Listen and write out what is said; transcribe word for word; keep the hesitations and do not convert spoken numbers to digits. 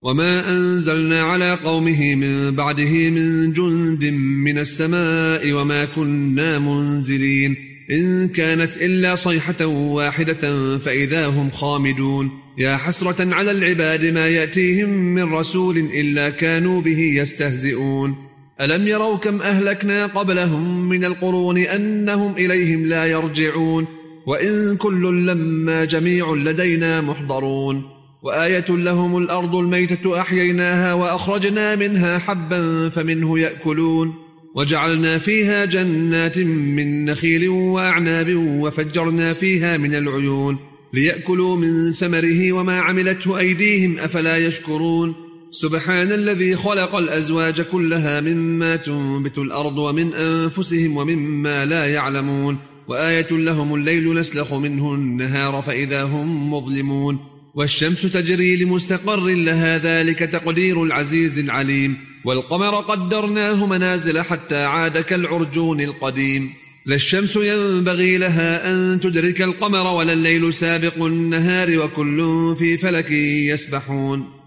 وما أنزلنا على قومه من بعده من جند من السماء وما كنا منزلين إن كانت إلا صيحة واحدة فإذا هم خامدون يا حسرة على العباد ما يأتيهم من رسول إلا كانوا به يستهزئون ألم يروا كم أهلكنا قبلهم من القرون أنهم إليهم لا يرجعون وإن كل لما جميع لدينا محضرون وآية لهم الأرض الميتة أحييناها وأخرجنا منها حبا فمنه يأكلون وجعلنا فيها جنات من نخيل وأعناب وفجرنا فيها من العيون ليأكلوا من ثمره وما عملته أيديهم أفلا يشكرون سبحان الذي خلق الأزواج كلها مما تنبت الأرض ومن أنفسهم ومما لا يعلمون وآية لهم الليل نسلخ منه النهار فإذا هم مظلمون والشمس تجري لمستقر لها ذلك تقدير العزيز العليم والقمر قدرناه منازل حتى عاد كالعرجون القديم لا الشمس ينبغي لها أن تدرك القمر ولا الليل سابق النهار وكل في فلك يسبحون